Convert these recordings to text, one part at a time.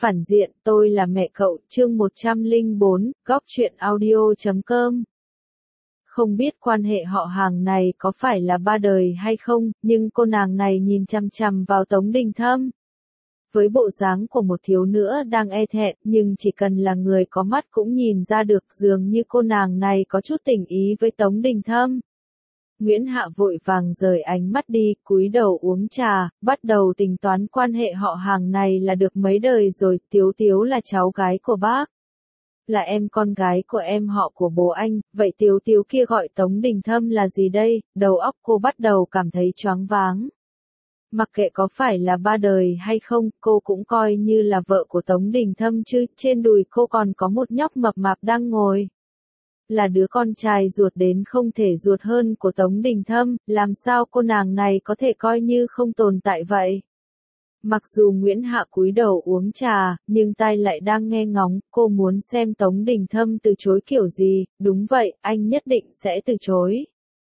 Phản diện, tôi là mẹ cậu, chương 104, góc truyện audio.com. Không biết quan hệ họ hàng này có phải là ba đời hay không, nhưng cô nàng này nhìn chằm chằm vào Tống Đình Thâm. Với bộ dáng của một thiếu nữ đang e thẹn, nhưng chỉ cần là người có mắt cũng nhìn ra được dường như cô nàng này có chút tình ý với Tống Đình Thâm. Nguyễn Hạ vội vàng rời ánh mắt đi, cúi đầu uống trà, bắt đầu tính toán quan hệ họ hàng này là được mấy đời rồi. Tiếu Tiếu là cháu gái của bác, là em con gái của em họ của bố anh, vậy Tiếu Tiếu kia gọi Tống Đình Thâm là gì đây? Đầu óc cô bắt đầu cảm thấy choáng váng. Mặc kệ có phải là ba đời hay không, cô cũng coi như là vợ của Tống Đình Thâm chứ, trên đùi cô còn có một nhóc mập mạp đang ngồi. Là đứa con trai ruột đến không thể ruột hơn của Tống Đình Thâm, làm sao cô nàng này có thể coi như không tồn tại vậy? Mặc dù Nguyễn Hạ cúi đầu uống trà, nhưng tai lại đang nghe ngóng, cô muốn xem Tống Đình Thâm từ chối kiểu gì. Đúng vậy, anh nhất định sẽ từ chối.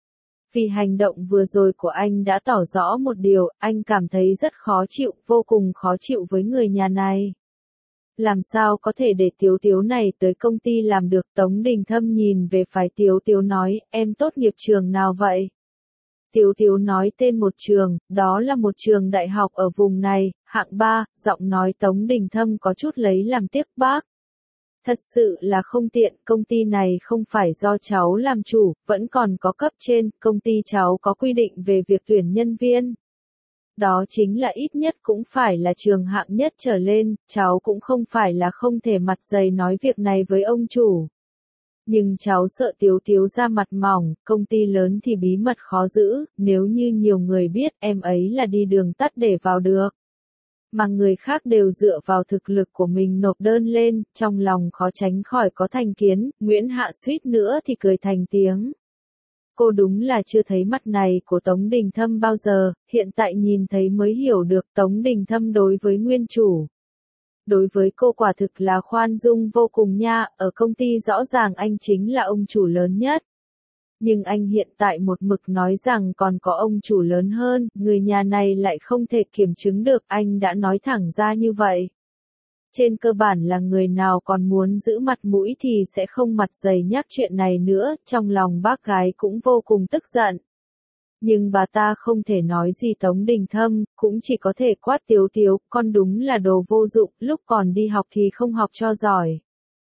Vì hành động vừa rồi của anh đã tỏ rõ một điều, anh cảm thấy rất khó chịu, vô cùng khó chịu với người nhà này. Làm sao có thể để Tiếu Tiếu này tới công ty làm được? Tống Đình Thâm nhìn về phải Tiếu Tiếu nói, em tốt nghiệp trường nào vậy? Tiếu Tiếu nói tên một trường, đó là một trường đại học ở vùng này, hạng 3, giọng nói Tống Đình Thâm có chút lấy làm tiếc bác. Thật sự là không tiện, công ty này không phải do cháu làm chủ, vẫn còn có cấp trên, công ty cháu có quy định về việc tuyển nhân viên. Đó chính là ít nhất cũng phải là trường hạng nhất trở lên, cháu cũng không phải là không thể mặt dày nói việc này với ông chủ. Nhưng cháu sợ Tiếu Tiếu ra mặt mỏng, công ty lớn thì bí mật khó giữ, nếu như nhiều người biết em ấy là đi đường tắt để vào được. Mà người khác đều dựa vào thực lực của mình nộp đơn lên, trong lòng khó tránh khỏi có thành kiến. Nguyễn Hạ suýt nữa thì cười thành tiếng. Cô đúng là chưa thấy mặt này của Tống Đình Thâm bao giờ, hiện tại nhìn thấy mới hiểu được Tống Đình Thâm đối với nguyên chủ. Đối với cô quả thực là khoan dung vô cùng nha, ở công ty rõ ràng anh chính là ông chủ lớn nhất. Nhưng anh hiện tại một mực nói rằng còn có ông chủ lớn hơn, người nhà này lại không thể kiểm chứng được, anh đã nói thẳng ra như vậy. Trên cơ bản là người nào còn muốn giữ mặt mũi thì sẽ không mặt dày nhắc chuyện này nữa, trong lòng bác gái cũng vô cùng tức giận. Nhưng bà ta không thể nói gì Tống Đình Thâm, cũng chỉ có thể quát Tiếu Tiếu, con đúng là đồ vô dụng, lúc còn đi học thì không học cho giỏi.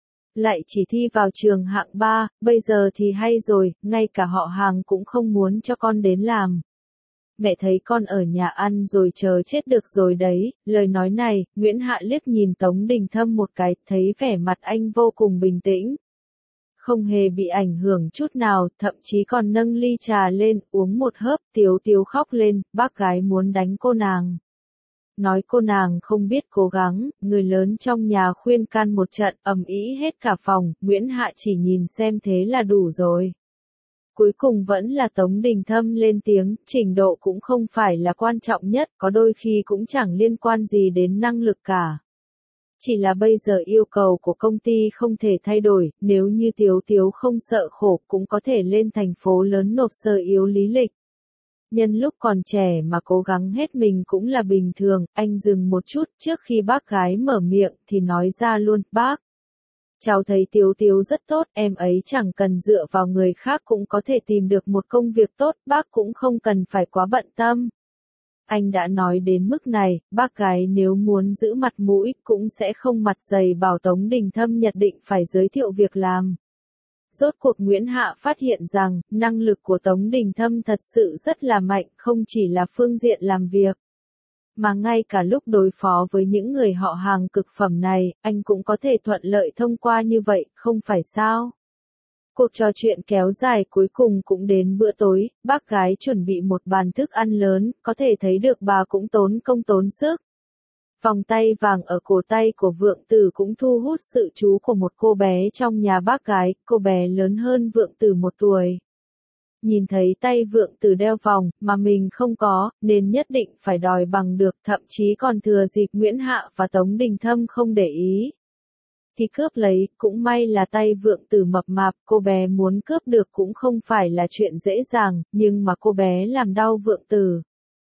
Lại chỉ thi vào trường hạng 3, bây giờ thì hay rồi, ngay cả họ hàng cũng không muốn cho con đến làm. Mẹ thấy con ở nhà ăn rồi chờ chết được rồi đấy. Lời nói này, Nguyễn Hạ liếc nhìn Tống Đình Thâm một cái, thấy vẻ mặt anh vô cùng bình tĩnh. Không hề bị ảnh hưởng chút nào, thậm chí còn nâng ly trà lên, uống một hớp. Tiếu Tiếu khóc lên, bác gái muốn đánh cô nàng. Nói cô nàng không biết cố gắng, người lớn trong nhà khuyên can một trận, ầm ĩ hết cả phòng. Nguyễn Hạ chỉ nhìn xem thế là đủ rồi. Cuối cùng vẫn là Tống Đình Thâm lên tiếng, trình độ cũng không phải là quan trọng nhất, có đôi khi cũng chẳng liên quan gì đến năng lực cả. Chỉ là bây giờ yêu cầu của công ty không thể thay đổi, nếu như Tiếu Tiếu không sợ khổ cũng có thể lên thành phố lớn nộp sơ yếu lý lịch. Nhân lúc còn trẻ mà cố gắng hết mình cũng là bình thường. Anh dừng một chút, trước khi bác gái mở miệng thì nói ra luôn, bác. Cháu thấy Tiếu Tiếu rất tốt, em ấy chẳng cần dựa vào người khác cũng có thể tìm được một công việc tốt, bác cũng không cần phải quá bận tâm. Anh đã nói đến mức này, bác gái nếu muốn giữ mặt mũi cũng sẽ không mặt dày bảo Tống Đình Thâm nhất định phải giới thiệu việc làm. Rốt cuộc Nguyễn Hạ phát hiện rằng, năng lực của Tống Đình Thâm thật sự rất là mạnh, không chỉ là phương diện làm việc. Mà ngay cả lúc đối phó với những người họ hàng cực phẩm này, anh cũng có thể thuận lợi thông qua như vậy, không phải sao? Cuộc trò chuyện kéo dài cuối cùng cũng đến bữa tối, bác gái chuẩn bị một bàn thức ăn lớn, có thể thấy được bà cũng tốn công tốn sức. Vòng tay vàng ở cổ tay của Vượng Tử cũng thu hút sự chú của một cô bé trong nhà bác gái, cô bé lớn hơn Vượng Tử 1 tuổi. Nhìn thấy tay Vượng Tử đeo vòng, mà mình không có, nên nhất định phải đòi bằng được, thậm chí còn thừa dịp Nguyễn Hạ và Tống Đình Thâm không để ý. Thì cướp lấy, cũng may là tay Vượng Tử mập mạp, cô bé muốn cướp được cũng không phải là chuyện dễ dàng, nhưng mà cô bé làm đau Vượng Tử.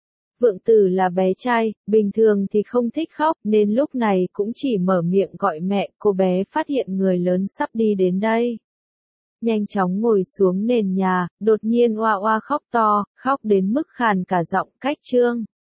Vượng Tử là bé trai, bình thường thì không thích khóc, nên lúc này cũng chỉ mở miệng gọi mẹ. Cô bé phát hiện người lớn sắp đi đến đây. Nhanh chóng ngồi xuống nền nhà, đột nhiên oa oa khóc to, khóc đến mức khàn cả giọng. Cách Trương